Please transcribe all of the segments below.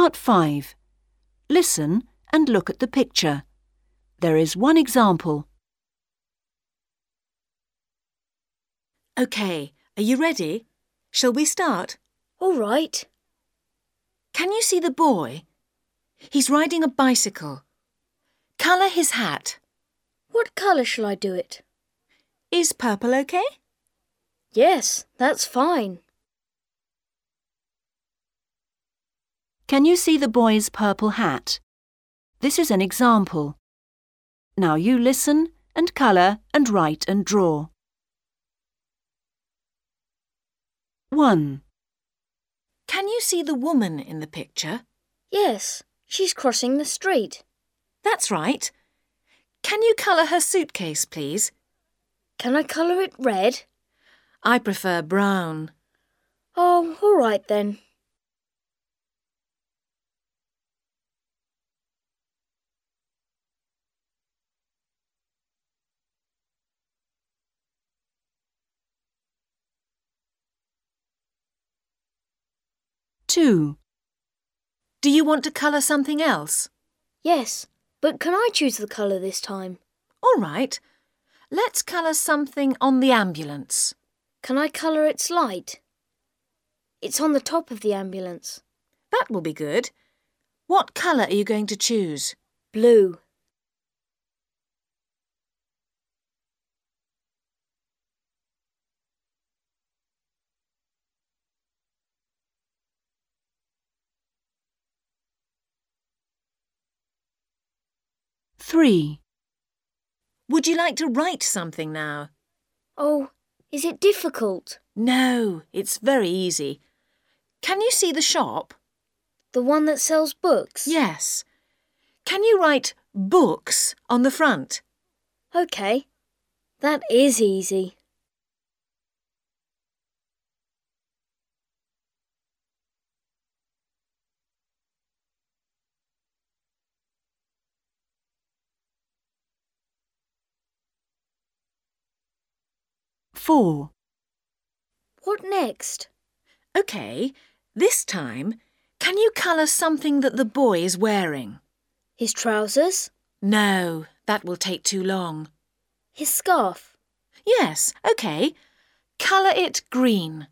Part 5. Listen and look at the picture. There is one example. OK, are you ready? Shall we start? All right. Can you see the boy? He's riding a bicycle. Colour his hat. What colour shall I do it? Is purple OK? Yes, that's fine. Can you see the boy's purple hat? This is an example. Now you listen and colour and write and draw. 1. Can you see the woman in the picture? Yes, she's crossing the street. That's right. Can you colour her suitcase, please? Can I colour it red? I prefer brown. Oh, all right then. Two. Do you want to colour something else? Yes, but can I choose the colour this time? All right. Let's colour something on the ambulance. Can I colour its light? It's on the top of the ambulance. That will be good. What colour are you going to choose? Blue. Three. Would you like to write something now? Oh, is it difficult? No, it's very easy. Can you see the shop? The one that sells books? Yes. Can you write books on the front? OK. That is easy. Four. What next? OK, this time, can you colour something that the boy is wearing? His trousers? No, that will take too long. His scarf? Yes, OK. Colour it green.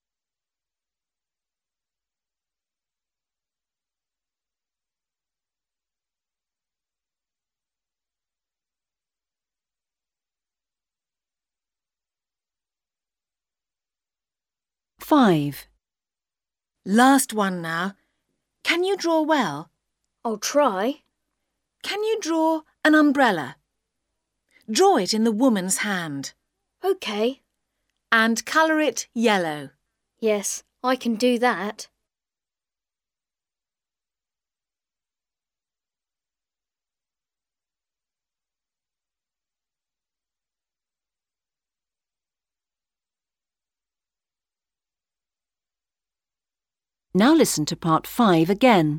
Five. Last one now. Can you draw well? I'll try. Can you draw an umbrella? Draw it in the woman's hand. OK. And colour it yellow. Yes, I can do that. Now listen to part 5 again.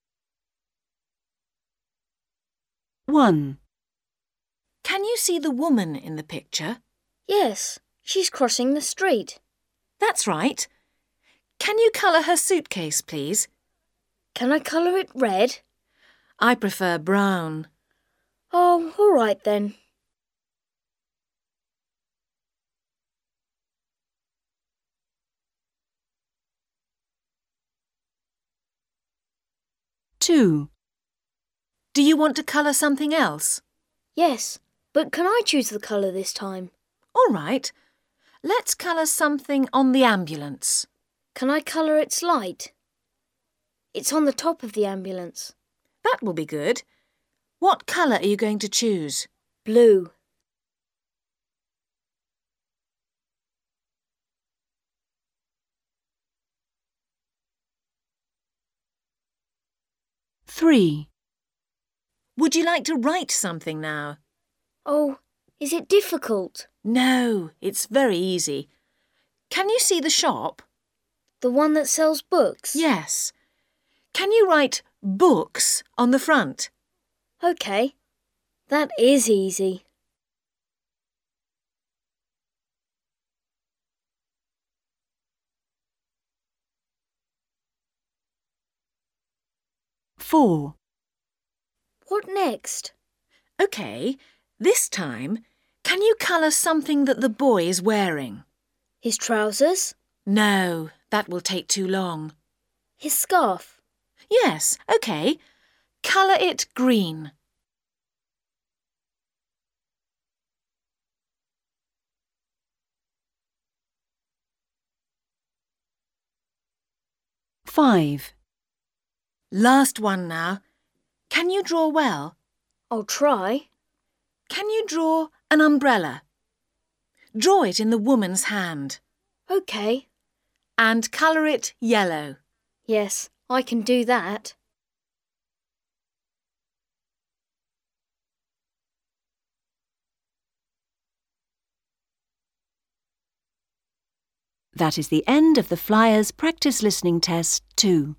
1. Can you see the woman in the picture? Yes, she's crossing the street. That's right. Can you colour her suitcase, please? Can I colour it red? I prefer brown. Oh, all right then. Two. Do you want to colour something else? Yes, but can I choose the colour this time? All right. Let's colour something on the ambulance. Can I colour its light? It's on the top of the ambulance. That will be good. What colour are you going to choose? Blue. Three. Would you like to write something now? Oh, is it difficult? No, it's very easy. Can you see the shop? The one that sells books? Yes. Can you write books on the front? OK. That is easy. 4. What next? OK, this time, can you colour something that the boy is wearing? His trousers? No, that will take too long. His scarf? Yes, OK. Colour it green. Five. Last one now. Can you draw well? I'll try. Can you draw an umbrella? Draw it in the woman's hand. OK. And colour it yellow. Yes, I can do that. That is the end of the Flyers Practice Listening Test 2.